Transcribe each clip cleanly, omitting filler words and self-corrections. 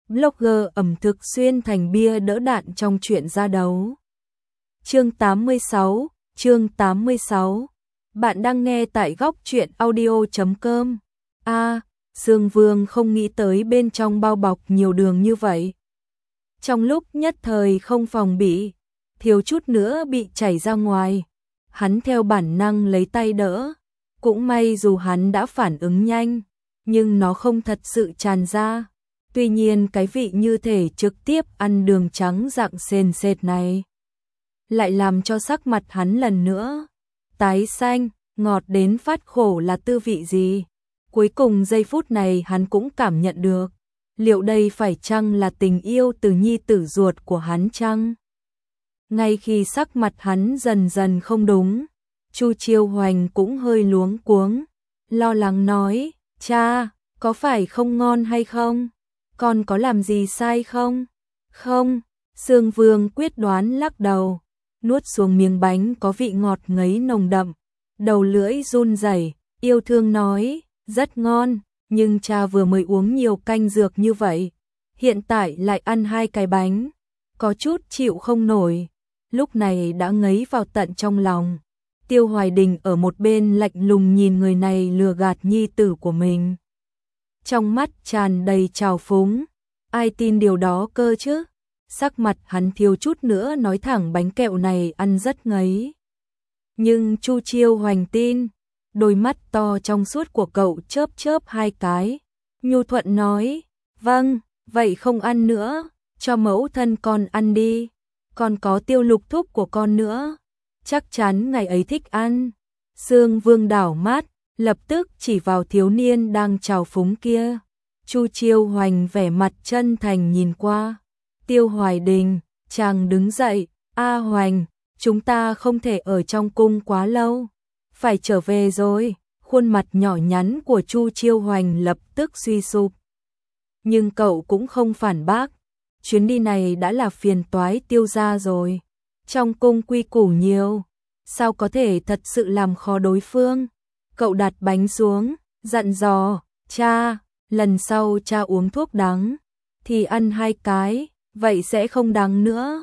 blogger ẩm thực xuyên thành bia đỡ đạn trong chuyện ra đấu. Chương 86. Bạn đang nghe tại góc truyện audio.com. Dương Vương không nghĩ tới bên trong bao bọc nhiều đường như vậy. Trong lúc nhất thời không phòng bị, thiếu chút nữa bị chảy ra ngoài. Hắn theo bản năng lấy tay đỡ. Cũng may dù hắn đã phản ứng nhanh, nhưng nó không thật sự tràn ra. Tuy nhiên cái vị như thể trực tiếp ăn đường trắng dạng sền sệt này lại làm cho sắc mặt hắn lần nữa tái xanh, ngọt đến phát khổ là tư vị gì. Cuối cùng giây phút này hắn cũng cảm nhận được, liệu đây phải chăng là tình yêu từ nhi tử ruột của hắn chăng? Ngay khi sắc mặt hắn dần dần không đúng, Chu Chiêu Hoành cũng hơi luống cuống, lo lắng nói, cha, có phải không ngon hay không? Con có làm gì sai không? Không, Dương Vương quyết đoán lắc đầu, nuốt xuống miếng bánh có vị ngọt ngấy nồng đậm, đầu lưỡi run rẩy, yêu thương nói, rất ngon, nhưng cha vừa mới uống nhiều canh dược như vậy, hiện tại lại ăn 2 cái bánh, có chút chịu không nổi, lúc này đã ngấy vào tận trong lòng. Tiêu Hoài Đình ở một bên lạnh lùng nhìn người này lừa gạt nhi tử của mình. Trong mắt tràn đầy trào phúng, ai tin điều đó cơ chứ? Sắc mặt hắn thiếu chút nữa nói thẳng bánh kẹo này ăn rất ngấy. Nhưng Chu Chiêu Hoành tin, đôi mắt to trong suốt của cậu chớp chớp 2 cái, nhu thuận nói, vâng, vậy không ăn nữa, cho mẫu thân con ăn đi, còn có Tiêu Lục thúc của con nữa, chắc chắn ngày ấy thích ăn. Dương Vương đảo mắt, lập tức chỉ vào thiếu niên đang trào phúng kia. Chu Chiêu Hoành vẻ mặt chân thành nhìn qua. Tiêu Hoài Đình, chàng đứng dậy, Hoành, chúng ta không thể ở trong cung quá lâu, phải trở về rồi. Khuôn mặt nhỏ nhắn của Chu Chiêu Hoành lập tức suy sụp. Nhưng cậu cũng không phản bác, chuyến đi này đã là phiền toái Tiêu gia rồi. Trong cung quy củ nhiều, sao có thể thật sự làm khó đối phương. Cậu đặt bánh xuống, dặn dò, cha, lần sau cha uống thuốc đắng, thì ăn 2 cái, vậy sẽ không đắng nữa.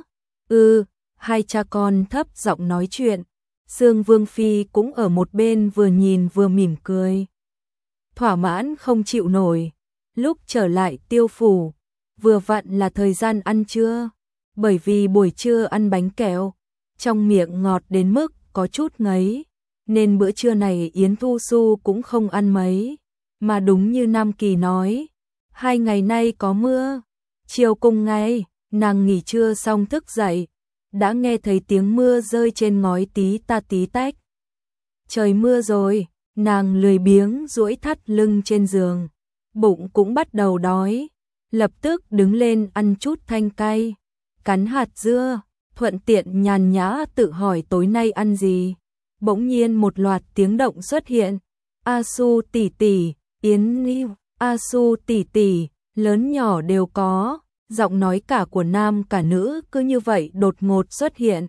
Hai cha con thấp giọng nói chuyện, Dương Vương Phi cũng ở một bên vừa nhìn vừa mỉm cười. Thỏa mãn không chịu nổi, lúc trở lại Tiêu phủ, vừa vặn là thời gian ăn trưa, bởi vì buổi trưa ăn bánh kẹo, trong miệng ngọt đến mức có chút ngấy, nên bữa trưa này Yến Thu Xu cũng không ăn mấy, mà đúng như Nam Kỳ nói, 2 ngày nay có mưa. Chiều cùng ngày, nàng nghỉ trưa xong thức dậy, đã nghe thấy tiếng mưa rơi trên ngói tí ta tí tách. Trời mưa rồi, nàng lười biếng duỗi thắt lưng trên giường, bụng cũng bắt đầu đói, lập tức đứng lên ăn chút thanh cay, cắn hạt dưa, thuận tiện nhàn nhã tự hỏi tối nay ăn gì. Bỗng nhiên một loạt tiếng động xuất hiện. A Su tỷ tỷ, Yến Lưu, A Su tỷ tỷ, lớn nhỏ đều có, giọng nói cả của nam cả nữ cứ như vậy đột ngột xuất hiện.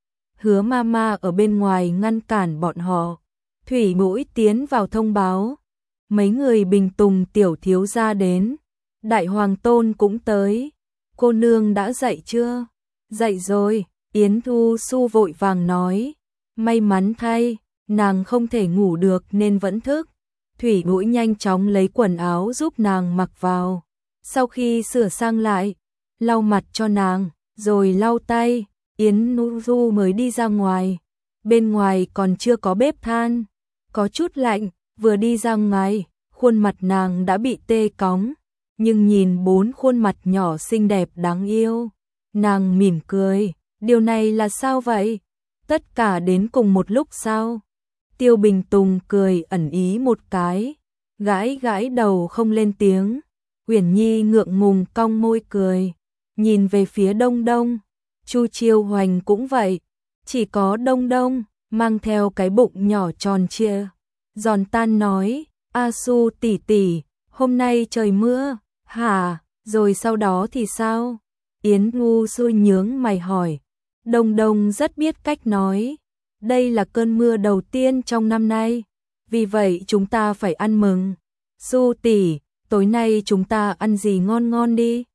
Hứa Mama ở bên ngoài ngăn cản bọn họ. Thủy Mũi tiến vào thông báo, mấy người Bình Tùng tiểu thiếu gia đến, Đại Hoàng Tôn cũng tới. Cô nương đã dậy chưa? Dậy rồi, Yến Thu Xu vội vàng nói. May mắn thay, nàng không thể ngủ được nên vẫn thức. Thủy Mũi nhanh chóng lấy quần áo giúp nàng mặc vào. Sau khi sửa sang lại, lau mặt cho nàng, rồi lau tay, Yến Nu mới đi ra ngoài. Bên ngoài còn chưa có bếp than, có chút lạnh, vừa đi ra ngoài, khuôn mặt nàng đã bị tê cóng. Nhưng nhìn 4 khuôn mặt nhỏ xinh đẹp đáng yêu, nàng mỉm cười, điều này là sao vậy? Tất cả đến cùng một lúc sao? Tiêu Bình Tùng cười ẩn ý một cái, gãi gãi đầu không lên tiếng. Uyển Nhi ngượng ngùng cong môi cười, nhìn về phía Đông Đông. Chu Chiêu Hoành cũng vậy, chỉ có Đông Đông mang theo cái bụng nhỏ tròn trịa, giòn tan nói, A Su tỷ tỷ, hôm nay trời mưa, hả? Rồi sau đó thì sao? Yến Ngu Xui nhướng mày hỏi. Đông Đông rất biết cách nói, đây là cơn mưa đầu tiên trong năm nay, vì vậy chúng ta phải ăn mừng. Su tỷ, tối nay chúng ta ăn gì ngon ngon đi,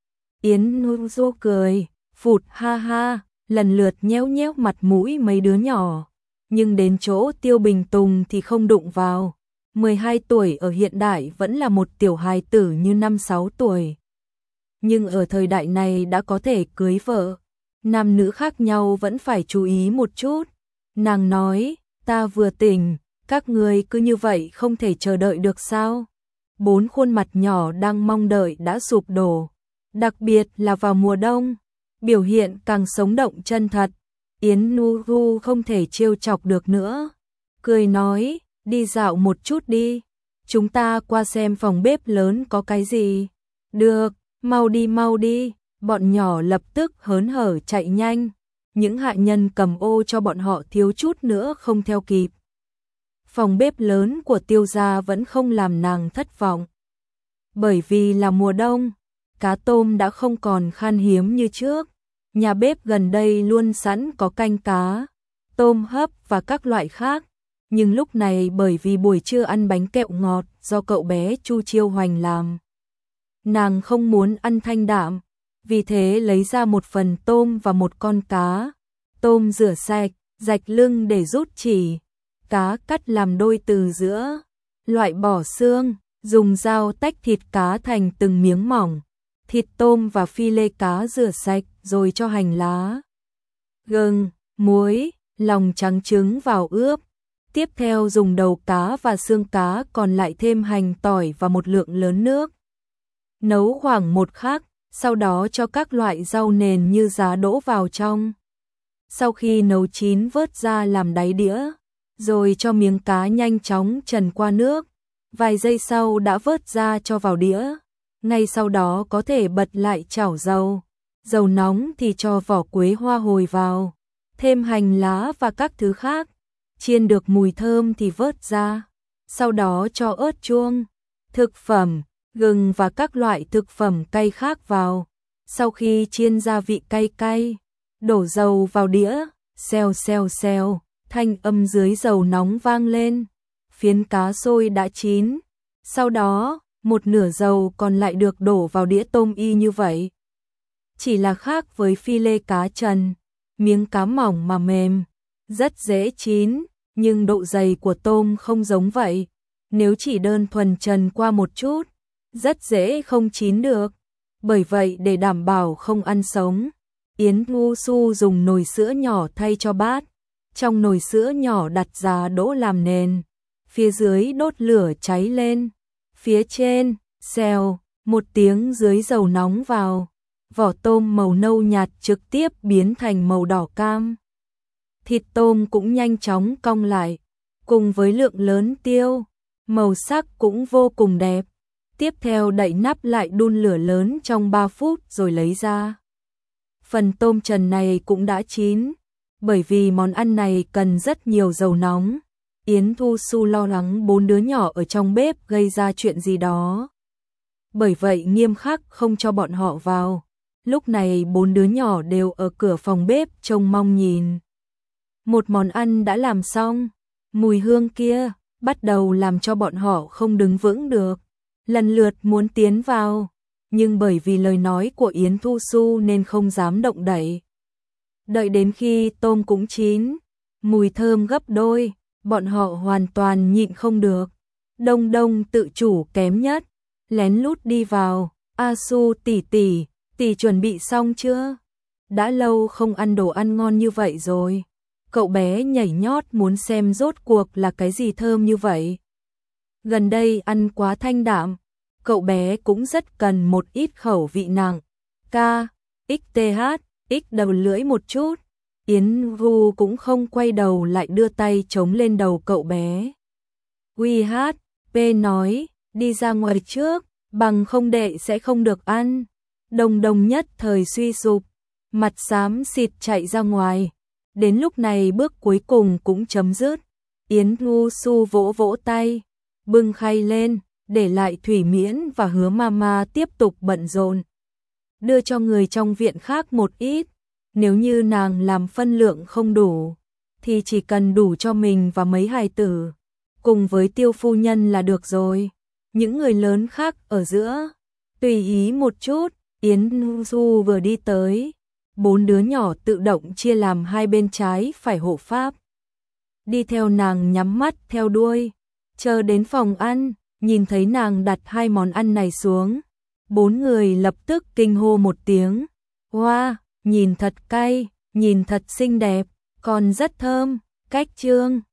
Yến Du cười, phụt ha ha, lần lượt nhéo nhéo mặt mũi mấy đứa nhỏ. Nhưng đến chỗ Tiêu Bình Tùng thì không đụng vào. 12 tuổi ở hiện đại vẫn là một tiểu hài tử như 5-6 tuổi. Nhưng ở thời đại này đã có thể cưới vợ. Nam nữ khác nhau vẫn phải chú ý một chút. Nàng nói, ta vừa tỉnh, các người cứ như vậy không thể chờ đợi được sao? 4 khuôn mặt nhỏ đang mong đợi đã sụp đổ. Đặc biệt là vào mùa đông, biểu hiện càng sống động chân thật. Yến Nu không thể trêu chọc được nữa. Cười nói, đi dạo một chút đi. Chúng ta qua xem phòng bếp lớn có cái gì. Được, mau đi. Bọn nhỏ lập tức hớn hở chạy nhanh. Những hạ nhân cầm ô cho bọn họ thiếu chút nữa không theo kịp. Phòng bếp lớn của Tiêu gia vẫn không làm nàng thất vọng. Bởi vì là mùa đông, cá tôm đã không còn khan hiếm như trước. Nhà bếp gần đây luôn sẵn có canh cá, tôm hấp và các loại khác. Nhưng lúc này bởi vì buổi trưa ăn bánh kẹo ngọt do cậu bé Chu Chiêu Hoành làm, nàng không muốn ăn thanh đạm, vì thế lấy ra một phần tôm và một con cá. Tôm rửa sạch, rạch lưng để rút chỉ, cá cắt làm đôi từ giữa, loại bỏ xương, dùng dao tách thịt cá thành từng miếng mỏng. Thịt tôm và phi lê cá rửa sạch rồi cho hành lá, gừng, muối, lòng trắng trứng vào ướp. Tiếp theo dùng đầu cá và xương cá còn lại thêm hành tỏi và một lượng lớn nước. Nấu khoảng 1 khắc, sau đó cho các loại rau nền như giá đỗ vào trong. Sau khi nấu chín vớt ra làm đáy đĩa, rồi cho miếng cá nhanh chóng trần qua nước. Vài giây sau đã vớt ra cho vào đĩa. Ngay sau đó có thể bật lại chảo dầu. Dầu nóng thì cho vỏ quế hoa hồi vào, thêm hành lá và các thứ khác. Chiên được mùi thơm thì vớt ra. Sau đó cho ớt chuông, thực phẩm, gừng và các loại thực phẩm cay khác vào. Sau khi chiên gia vị cay cay, đổ dầu vào đĩa, xèo xèo xèo, thanh âm dưới dầu nóng vang lên. Phiến cá xôi đã chín. Sau đó, một nửa dầu còn lại được đổ vào đĩa tôm y như vậy. Chỉ là khác với phi lê cá trần, miếng cá mỏng mà mềm, rất dễ chín, nhưng độ dày của tôm không giống vậy. Nếu chỉ đơn thuần trần qua một chút, rất dễ không chín được. Bởi vậy để đảm bảo không ăn sống, Yến Ngu Su dùng nồi sữa nhỏ thay cho bát. Trong nồi sữa nhỏ đặt giá đỗ làm nền, phía dưới đốt lửa cháy lên. Phía trên, xèo, một tiếng dưới dầu nóng vào. Vỏ tôm màu nâu nhạt trực tiếp biến thành màu đỏ cam. Thịt tôm cũng nhanh chóng cong lại, cùng với lượng lớn tiêu, màu sắc cũng vô cùng đẹp. Tiếp theo đậy nắp lại đun lửa lớn trong 3 phút rồi lấy ra. Phần tôm trần này cũng đã chín, bởi vì món ăn này cần rất nhiều dầu nóng. Yến Thu Su lo lắng 4 đứa nhỏ ở trong bếp gây ra chuyện gì đó. Bởi vậy nghiêm khắc không cho bọn họ vào. Lúc này 4 đứa nhỏ đều ở cửa phòng bếp trông mong nhìn. Một món ăn đã làm xong, mùi hương kia bắt đầu làm cho bọn họ không đứng vững được. Lần lượt muốn tiến vào, nhưng bởi vì lời nói của Yến Thu Su nên không dám động đậy. Đợi đến khi tôm cũng chín, mùi thơm gấp đôi, bọn họ hoàn toàn nhịn không được. Đông Đông tự chủ kém nhất, lén lút đi vào. A Su tỷ chuẩn bị xong chưa? Đã lâu không ăn đồ ăn ngon như vậy rồi. Cậu bé nhảy nhót muốn xem rốt cuộc là cái gì thơm như vậy. Gần đây ăn quá thanh đạm, cậu bé cũng rất cần một ít khẩu vị nặng. X đầu lưỡi một chút. Yến Vu cũng không quay đầu lại đưa tay chống lên đầu cậu bé. P nói, đi ra ngoài trước, bằng không đệ sẽ không được ăn. Đông Đông nhất thời suy sụp, mặt xám xịt chạy ra ngoài. Đến lúc này bước cuối cùng cũng chấm dứt. Yến Ngu Su vỗ vỗ tay, bưng khay lên, để lại Thủy Miễn và Hứa Mama tiếp tục bận rộn. Đưa cho người trong viện khác một ít, nếu như nàng làm phân lượng không đủ, thì chỉ cần đủ cho mình và mấy hài tử, cùng với Tiêu phu nhân là được rồi. Những người lớn khác ở giữa, tùy ý một chút, Yến Du vừa đi tới, 4 đứa nhỏ tự động chia làm hai bên trái phải hộ pháp. Đi theo nàng nhắm mắt theo đuôi, chờ đến phòng ăn, nhìn thấy nàng đặt hai món ăn này xuống. 4 người lập tức kinh hô một tiếng. Wow, nhìn thật cay, nhìn thật xinh đẹp, còn rất thơm, cách trương.